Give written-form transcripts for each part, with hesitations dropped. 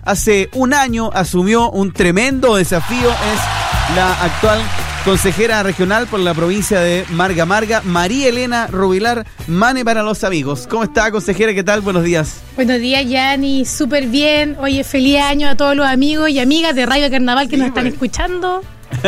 hace un año asumió un tremendo desafío. Es la actual consejera regional por la provincia de Marga Marga, María Elena Rubilar, Mane para los amigos. ¿Cómo está, consejera? ¿Qué tal? Buenos días. Buenos días, Yanni. Súper bien. Oye, feliz año a todos los amigos y amigas de Radio Carnaval que nos están escuchando.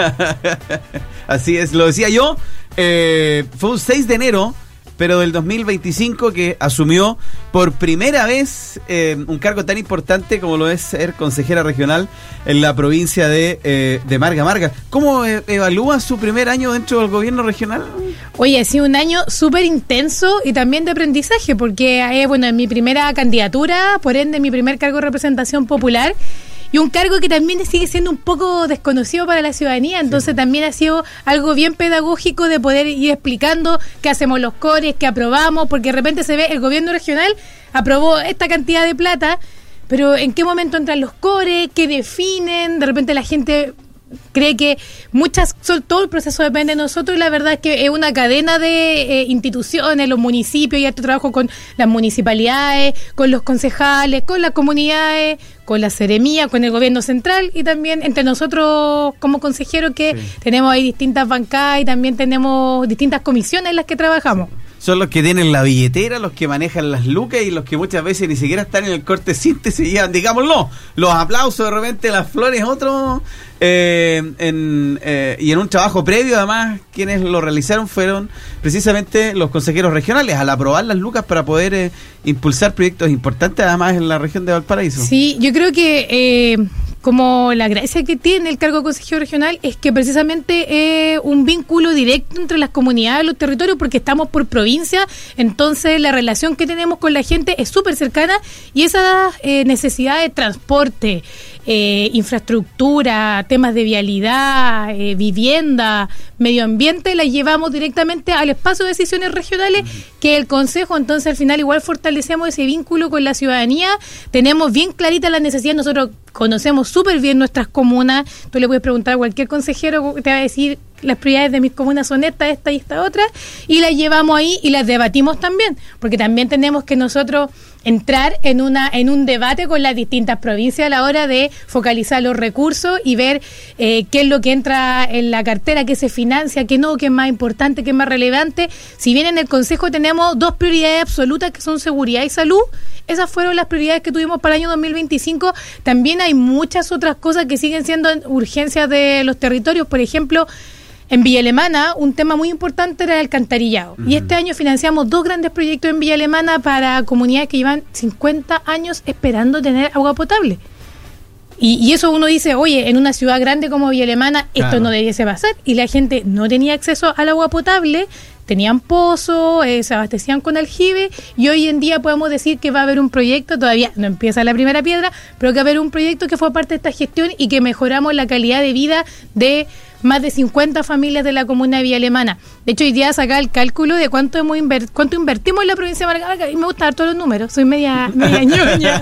Así es, lo decía yo. Fue un 6 de enero, pero del 2025, que asumió por primera vez un cargo tan importante como lo es ser consejera regional en la provincia de Marga Marga. ¿Cómo evalúa su primer año dentro del gobierno regional? Oye, ha sido un año súper intenso y también de aprendizaje, porque es mi primera candidatura, por ende mi primer cargo de representación popular. Y un cargo que también sigue siendo un poco desconocido para la ciudadanía, entonces también ha sido algo bien pedagógico de poder ir explicando qué hacemos los cores, qué aprobamos, porque de repente se ve el gobierno regional aprobó esta cantidad de plata, pero ¿en qué momento entran los cores? ¿Qué definen? De repente la gente cree que todo el proceso depende de nosotros, y la verdad es que es una cadena de instituciones, los municipios, y harto trabajo con las municipalidades, con los concejales, con las comunidades, con la seremía, con el gobierno central, y también entre nosotros como consejeros que tenemos ahí distintas bancadas y también tenemos distintas comisiones en las que trabajamos. Son los que tienen la billetera, los que manejan las lucas y los que muchas veces ni siquiera están en el corte síntesis y llevan, digámoslo, los aplausos, de repente las flores, otros, y en un trabajo previo. Además, quienes lo realizaron fueron precisamente los consejeros regionales, al aprobar las lucas para poder impulsar proyectos importantes, además en la región de Valparaíso. Sí, yo creo que como la gracia que tiene el cargo de consejero regional es que precisamente es un vínculo directo entre las comunidades y los territorios, porque estamos por provincia, entonces la relación que tenemos con la gente es súper cercana, y esas necesidades de transporte, infraestructura, temas de vialidad, vivienda, medio ambiente, las llevamos directamente al espacio de decisiones regionales, que es el Consejo. Entonces al final igual fortalecemos ese vínculo con la ciudadanía, tenemos bien clarita la necesidad, nosotros conocemos súper bien nuestras comunas, tú le puedes preguntar a cualquier consejero, te va a decir las prioridades de mis comunas son esta y esta otra, y las llevamos ahí y las debatimos también, porque también tenemos que nosotros entrar en un debate con las distintas provincias a la hora de focalizar los recursos y ver qué es lo que entra en la cartera, qué se financia, qué no, qué es más importante, qué es más relevante. Si bien en el Consejo tenemos dos prioridades absolutas, que son seguridad y salud, esas fueron las prioridades que tuvimos para el año 2025. También hay muchas otras cosas que siguen siendo urgencias de los territorios. Por ejemplo, en Villa Alemana, un tema muy importante era el alcantarillado. Y este año financiamos 2 grandes proyectos en Villa Alemana para comunidades que llevan 50 años esperando tener agua potable. Y eso uno dice, oye, en una ciudad grande como Villa Alemana, esto no debiese pasar. Y la gente no tenía acceso al agua potable, tenían pozos, se abastecían con aljibe, y hoy en día podemos decir que va a haber un proyecto, todavía no empieza la primera piedra, pero que va a haber un proyecto que fue parte de esta gestión y que mejoramos la calidad de vida de más de 50 familias de la comuna de Villa Alemana. De hecho, hoy día saca el cálculo de cuánto invertimos en la provincia de Marga Marga, y me gusta dar todos los números, soy media ñoña.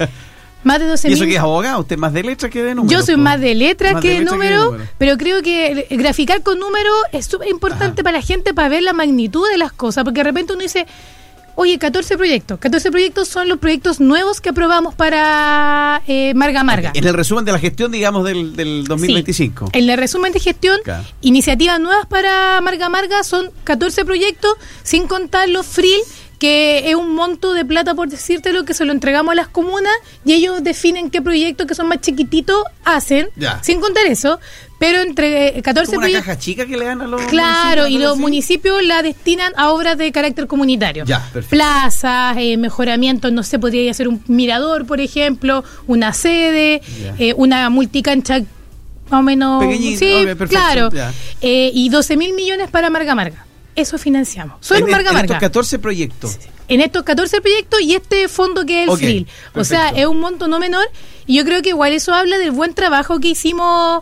Más de 12.000. ¿Y eso que es abogado? ¿Usted más de letra que de números? Yo soy más de letra que de números, pero creo que graficar con números es súper importante para la gente, para ver la magnitud de las cosas, porque de repente uno dice, oye, 14 proyectos. 14 proyectos son los proyectos nuevos que aprobamos para Marga Marga. En el resumen de la gestión, digamos, del 2025. Sí, en el resumen de gestión, iniciativas nuevas para Marga Marga son 14 proyectos, sin contar los FRIL, que es un monto de plata, por decírtelo, que se lo entregamos a las comunas y ellos definen qué proyectos que son más chiquititos hacen, sin contar eso, pero entre 14 proyectos... una caja chica que le dan a los municipios, y los municipios la destinan a obras de carácter comunitario. Plazas, mejoramientos, no sé, podría ser un mirador, por ejemplo, una sede, una multicancha más o menos... pequeñito, claro. Y 12.000 millones para Marga Marga. Eso financiamos. Solo Marga Marga. En estos 14 proyectos. Sí. En estos 14 proyectos y este fondo que es el FRIL. O sea, es un monto no menor. Y yo creo que igual eso habla del buen trabajo que hicimos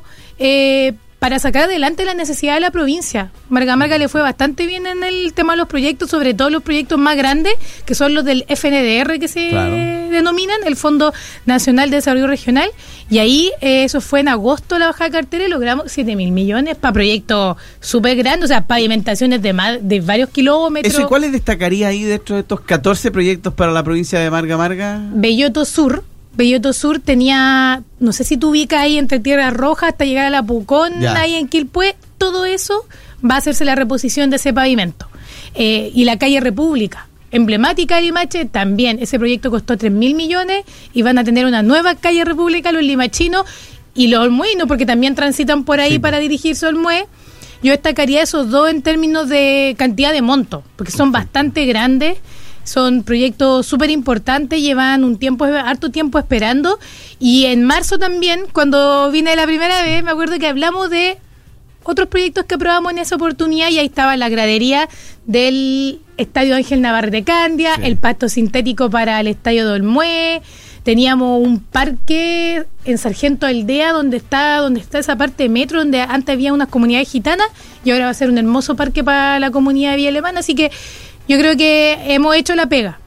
para sacar adelante la necesidad de la provincia. Marga Marga le fue bastante bien en el tema de los proyectos, sobre todo los proyectos más grandes, que son los del FNDR, que se denominan, el Fondo Nacional de Desarrollo Regional, y ahí eso fue en agosto la bajada de cartera y logramos 7.000 millones para proyectos súper grandes, o sea, pavimentaciones de varios kilómetros. ¿Eso y cuáles destacaría ahí dentro de estos 14 proyectos para la provincia de Marga Marga? Belloto Sur, Belloto Sur tenía, no sé si tú ubicas ahí entre Tierra Roja hasta llegar a la Pucón, ahí en Quilpué, todo eso va a hacerse la reposición de ese pavimento. Y la calle República, emblemática de Limache, también ese proyecto costó 3.000 millones y van a tener una nueva calle República, los limachinos y los olmuenos, porque también transitan por ahí para dirigirse al Olmué. Yo destacaría esos dos en términos de cantidad de monto, porque son bastante grandes, son proyectos súper importantes, llevan harto tiempo esperando, y en marzo también, cuando vine la primera vez, me acuerdo que hablamos de otros proyectos que aprobamos en esa oportunidad, y ahí estaba la gradería del Estadio Ángel Navarrete Candia, el pasto sintético para el Estadio de Olmué. Teníamos un parque en Sargento Aldea donde está esa parte de metro donde antes había unas comunidades gitanas y ahora va a ser un hermoso parque para la comunidad de Villa Alemana. Así que yo creo que hemos hecho la pega.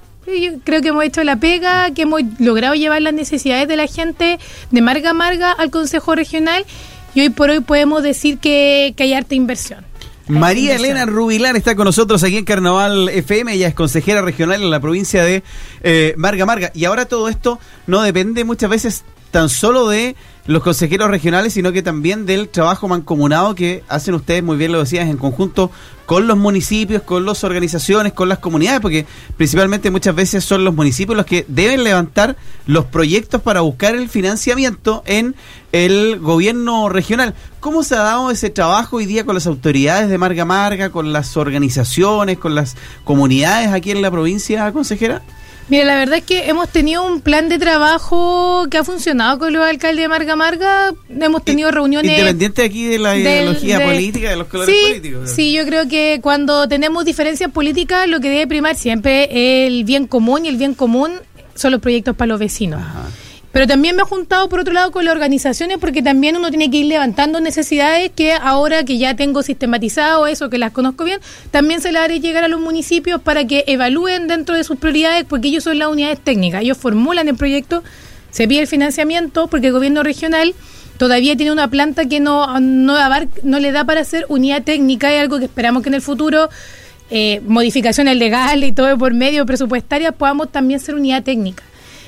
Que hemos logrado llevar las necesidades de la gente de marga a marga al Consejo Regional, y hoy por hoy podemos decir que hay harta inversión. María Elena Rubilar está con nosotros aquí en Carnaval FM. Ella es consejera regional en la provincia de Marga Marga. Y ahora todo esto no depende muchas veces tan solo de los consejeros regionales, sino que también del trabajo mancomunado que hacen ustedes, muy bien lo decías, en conjunto con los municipios, con las organizaciones, con las comunidades, porque principalmente muchas veces son los municipios los que deben levantar los proyectos para buscar el financiamiento en el gobierno regional. ¿Cómo se ha dado ese trabajo hoy día con las autoridades de Marga Marga, con las organizaciones, con las comunidades aquí en la provincia, consejera? Mira, la verdad es que hemos tenido un plan de trabajo que ha funcionado con los alcaldes de Marga Marga. Hemos tenido reuniones... Independiente aquí de la ideología política, de los colores políticos. Sí, yo creo que cuando tenemos diferencias políticas, lo que debe primar siempre es el bien común, y el bien común son los proyectos para los vecinos. Ajá. Pero también me he juntado, por otro lado, con las organizaciones, porque también uno tiene que ir levantando necesidades que ahora que ya tengo sistematizado eso, que las conozco bien, también se las haré llegar a los municipios para que evalúen dentro de sus prioridades, porque ellos son las unidades técnicas. Ellos formulan el proyecto, se pide el financiamiento, porque el gobierno regional todavía tiene una planta que no le da para hacer unidad técnica. Es algo que esperamos que en el futuro, modificaciones legales y todo por medio presupuestarias, podamos también ser unidad técnica.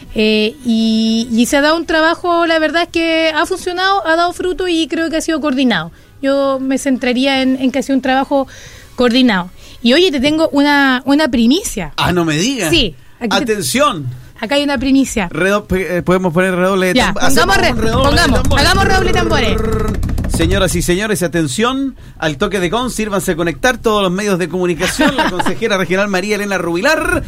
Y se ha dado un trabajo, la verdad es que ha funcionado, ha dado fruto y creo que ha sido coordinado. Yo me centraría en que ha sido un trabajo coordinado. Y oye, te tengo una primicia. Ah, no me digas. Sí. Atención. Acá hay una primicia. Podemos poner redoble de tambores. Hagamos redoble de tambores. Señoras y señores, atención al toque de con, sírvanse a conectar todos los medios de comunicación. La consejera regional María Elena Rubilar,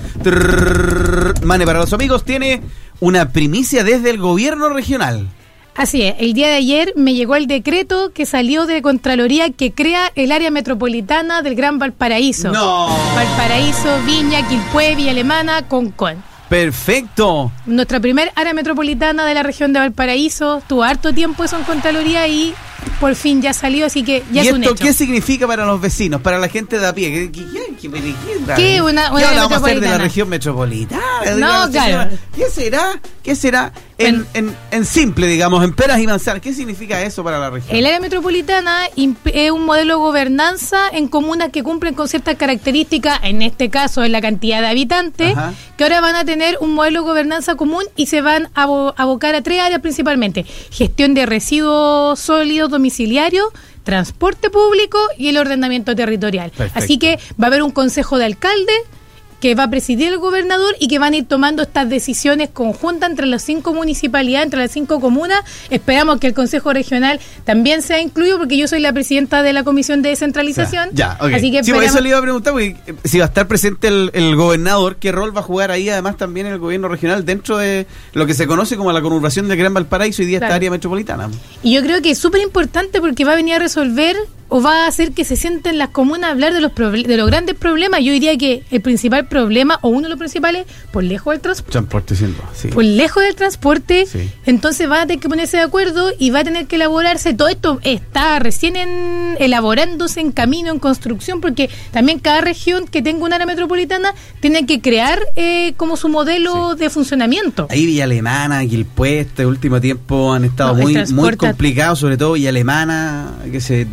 Mane para los amigos, tiene una primicia desde el gobierno regional. Así es, el día de ayer me llegó el decreto que salió de Contraloría que crea el área metropolitana del Gran Valparaíso. ¡No! Valparaíso, Viña, Quilpué, Villa Alemana, Concón. ¡Perfecto! Nuestra primer área metropolitana de la región de Valparaíso. Tuvo harto tiempo eso en Contraloría y por fin ya salió, así que ya es un hecho. ¿Y esto qué significa para los vecinos, para la gente de a pie? ¿Qué vamos a hacer de la región metropolitana? No, claro. ¿Qué será? En simple, digamos, en peras y manzanas. ¿Qué significa eso para la región? El área metropolitana es un modelo de gobernanza en comunas que cumplen con ciertas características, en este caso en la cantidad de habitantes, que ahora van a tener un modelo de gobernanza común y se van a abocar a 3 áreas principalmente: gestión de residuos sólidos domiciliarios, transporte público y el ordenamiento territorial. Perfecto. Así que va a haber un consejo de alcaldes que va a presidir el gobernador y que van a ir tomando estas decisiones conjuntas entre las 5 municipalidades, entre las 5 comunas. Esperamos que el Consejo Regional también sea incluido, porque yo soy la presidenta de la Comisión de Descentralización. Okay. Así que sí, por eso le iba a preguntar, porque si va a estar presente el gobernador, ¿qué rol va a jugar ahí además también el gobierno regional dentro de lo que se conoce como la conurbación del Gran Valparaíso y de esta área metropolitana? Y yo creo que es súper importante porque va a venir a resolver o va a hacer que se sienten las comunas a hablar de los grandes problemas. Yo diría que el principal problema, o uno de los principales, por lejos del transporte. Sí. Por lejos del transporte, sí. Entonces va a tener que ponerse de acuerdo y va a tener que elaborarse. Todo esto está recién elaborándose, en camino, en construcción, porque también cada región que tenga un área metropolitana tiene que crear como su modelo de funcionamiento. Ahí Villa Alemana, Quilpué, este último tiempo han estado muy complicados, sobre todo Villa Alemana, que se disolvió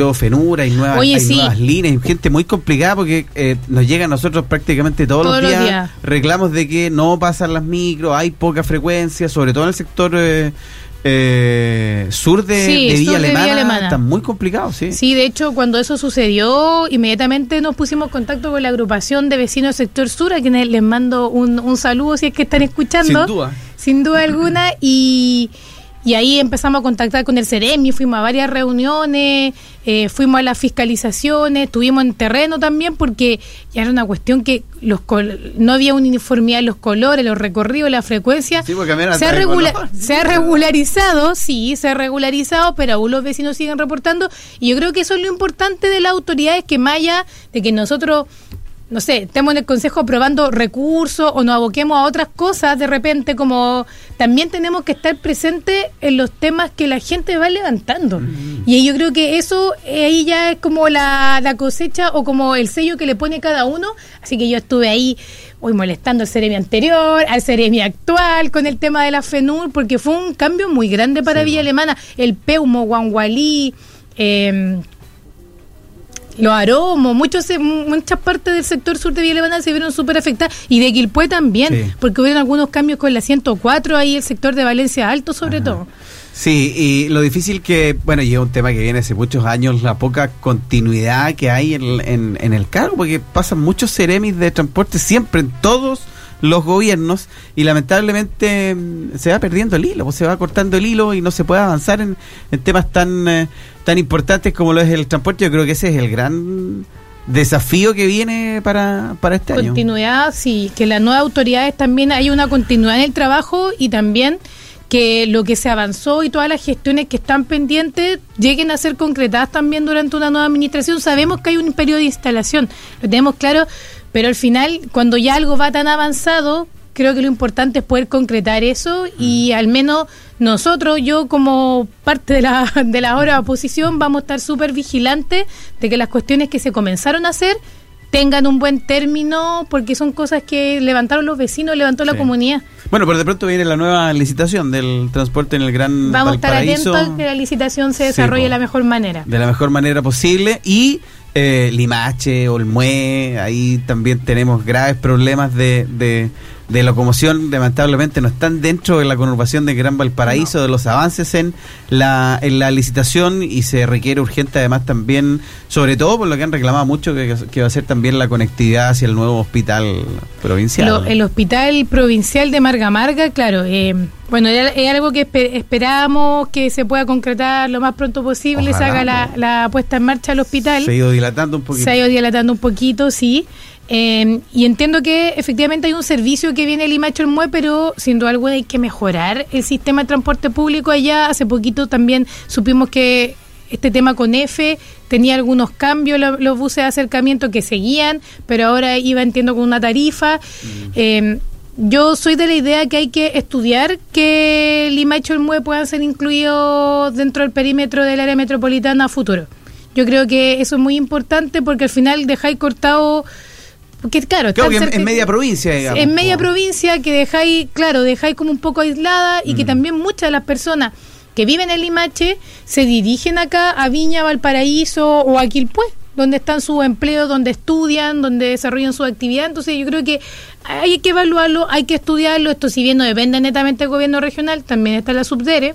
nuevo FENUR, hay nuevas líneas, hay gente muy complicada porque nos llega a nosotros prácticamente todos los días reclamos de que no pasan las micros, hay poca frecuencia, sobre todo en el sector sur de Villa Alemana, está muy complicado, sí. Sí, de hecho, cuando eso sucedió, inmediatamente nos pusimos en contacto con la agrupación de vecinos del sector sur, a quienes les mando un saludo si es que están escuchando. Sin duda alguna, y ahí empezamos a contactar con el Ceremi, fuimos a varias reuniones, fuimos a las fiscalizaciones, estuvimos en terreno también, porque ya era una cuestión que no había uniformidad en los colores, los recorridos, la frecuencia. Sí, se ha regularizado, pero aún los vecinos siguen reportando, y yo creo que eso es lo importante de las autoridades, que más allá de que nosotros, no sé, estemos en el Consejo aprobando recursos o nos aboquemos a otras cosas de repente, como también tenemos que estar presentes en los temas que la gente va levantando. Y yo creo que eso ahí ya es como la cosecha o como el sello que le pone cada uno. Así que yo estuve ahí hoy molestando al Ceremi anterior, al Ceremi actual con el tema de la FENUR, porque fue un cambio muy grande para Villa Alemana. El Peumo, Guangualí, los Aromos, muchas partes del sector sur de Villa Alemana se vieron súper afectadas, y de Quilpué también, porque hubieron algunos cambios con la 104, ahí el sector de Valencia Alto sobre todo. Sí, y lo difícil que, bueno, y es un tema que viene hace muchos años, la poca continuidad que hay en el cargo, porque pasan muchos ceremis de transporte siempre en todos los gobiernos, y lamentablemente se va perdiendo el hilo, se va cortando el hilo y no se puede avanzar en temas tan importantes como lo es el transporte. Yo creo que ese es el gran desafío que viene para este año. Continuidad, sí, que las nuevas autoridades también hay una continuidad en el trabajo, y también que lo que se avanzó y todas las gestiones que están pendientes lleguen a ser concretadas también durante una nueva administración. Sabemos que hay un periodo de instalación, lo tenemos claro, pero al final, cuando ya algo va tan avanzado, creo que lo importante es poder concretar eso, y al menos nosotros, yo como parte de la hora oposición, vamos a estar súper vigilantes de que las cuestiones que se comenzaron a hacer tengan un buen término, porque son cosas que levantaron los vecinos, levantó la comunidad. Bueno, pero de pronto viene la nueva licitación del transporte en el Gran Vamos Valparaíso. A estar atentos a que la licitación se desarrolle de la mejor manera. De la mejor manera posible. Y Limache, Olmué, ahí también tenemos graves problemas de locomoción. Lamentablemente no están dentro de la conurbación de Gran Valparaíso, de los avances en la licitación, y se requiere urgente además también, sobre todo por lo que han reclamado mucho, que va a ser también la conectividad hacia el nuevo hospital provincial. El hospital provincial de Marga Marga, claro, bueno, es algo que esperamos que se pueda concretar lo más pronto posible. Ojalá, se haga la puesta en marcha del hospital. Se ha ido dilatando un poquito. Sí. Y entiendo que efectivamente hay un servicio que viene Limache Olmué, pero sin duda alguna hay que mejorar el sistema de transporte público allá. Hace poquito también supimos que este tema con F tenía algunos cambios, los buses de acercamiento que seguían, pero ahora iba, entiendo, con una tarifa. Yo soy de la idea que hay que estudiar que Limache Olmué puedan ser incluidos dentro del perímetro del área metropolitana a futuro. Yo creo que eso es muy importante, porque al final dejáis cortado, porque claro que en media provincia, digamos. En media provincia, que dejáis como un poco aislada, y que también muchas de las personas que viven en Limache se dirigen acá a Viña, Valparaíso o a Quilpué, donde están sus empleos, donde estudian, donde desarrollan su actividad. Entonces yo creo que hay que evaluarlo, hay que estudiarlo. Esto, si bien no depende netamente del gobierno regional, también está la Subdere.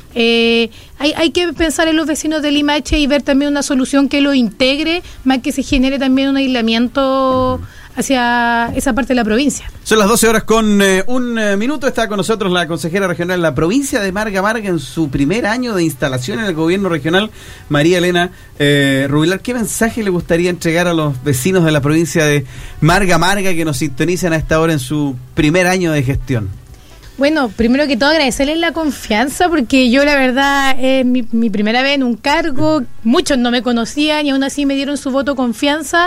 Hay que pensar en los vecinos de Limache y ver también una solución que lo integre, más que se genere también un aislamiento hacia esa parte de la provincia. Son las 12 horas con un minuto. Está con nosotros la consejera regional de la provincia de Marga Marga en su primer año de instalación en el gobierno regional, María Elena Rubilar. ¿Qué mensaje le gustaría entregar a los vecinos de la provincia de Marga Marga que nos sintonizan a esta hora en su primer año de gestión? Bueno, primero que todo agradecerles la confianza, porque yo la verdad es mi primera vez en un cargo, muchos no me conocían y aún así me dieron su voto confianza.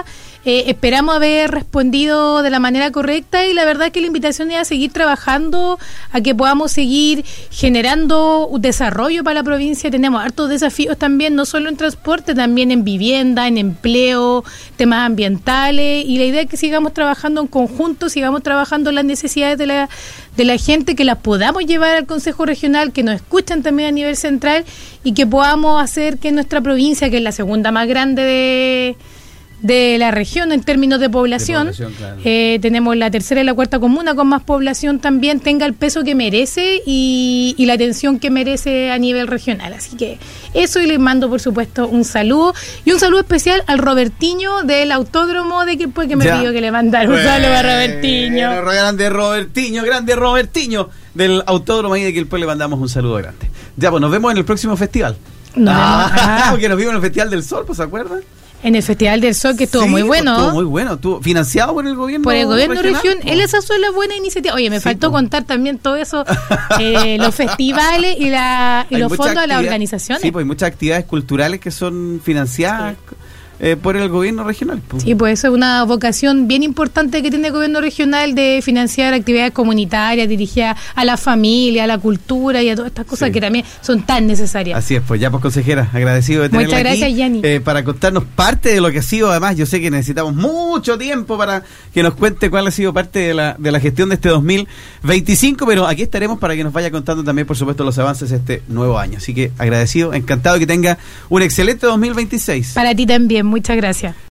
esperamos haber respondido de la manera correcta, y la verdad es que la invitación es a seguir trabajando, a que podamos seguir generando un desarrollo para la provincia. Tenemos hartos desafíos también, no solo en transporte, también en vivienda, en empleo, temas ambientales, y la idea es que sigamos trabajando en conjunto, sigamos trabajando en las necesidades de la gente, que las podamos llevar al Consejo Regional, que nos escuchen también a nivel central, y que podamos hacer que nuestra provincia, que es la segunda más grande de la región en términos de población, claro. Tenemos la tercera y la cuarta comuna con más población, también tenga el peso que merece y la atención que merece a nivel regional. Así que eso, y les mando por supuesto un saludo, y un saludo especial al Robertiño del Autódromo de Quilpué, que me pidió que le mandara un saludo a Robertiño. Grande Robertiño del Autódromo ahí de Quilpué, le mandamos un saludo grande. Ya, pues nos vemos en el próximo festival. Porque nos vimos en el Festival del Sol, ¿pues se acuerdan? En el Festival del Sol, que estuvo muy bueno. Estuvo muy bueno, estuvo financiado por el gobierno. Por el gobierno regional. Esa fue la buena iniciativa. Oye, me faltó contar también todo eso, los festivales y los fondos de las organizaciones. Sí, pues hay muchas actividades culturales que son financiadas por el gobierno regional. Sí, pues eso es una vocación bien importante que tiene el gobierno regional, de financiar actividades comunitarias dirigidas a la familia, a la cultura y a todas estas cosas que también son tan necesarias. Así es, pues ya, pues consejera, agradecido de tenerla aquí. Muchas gracias, Yanni. Para contarnos parte de lo que ha sido. Además, yo sé que necesitamos mucho tiempo para que nos cuente cuál ha sido parte de la gestión de este 2025, pero aquí estaremos para que nos vaya contando también, por supuesto, los avances de este nuevo año. Así que agradecido, encantado, que tenga un excelente 2026. Para ti también. Muchas gracias.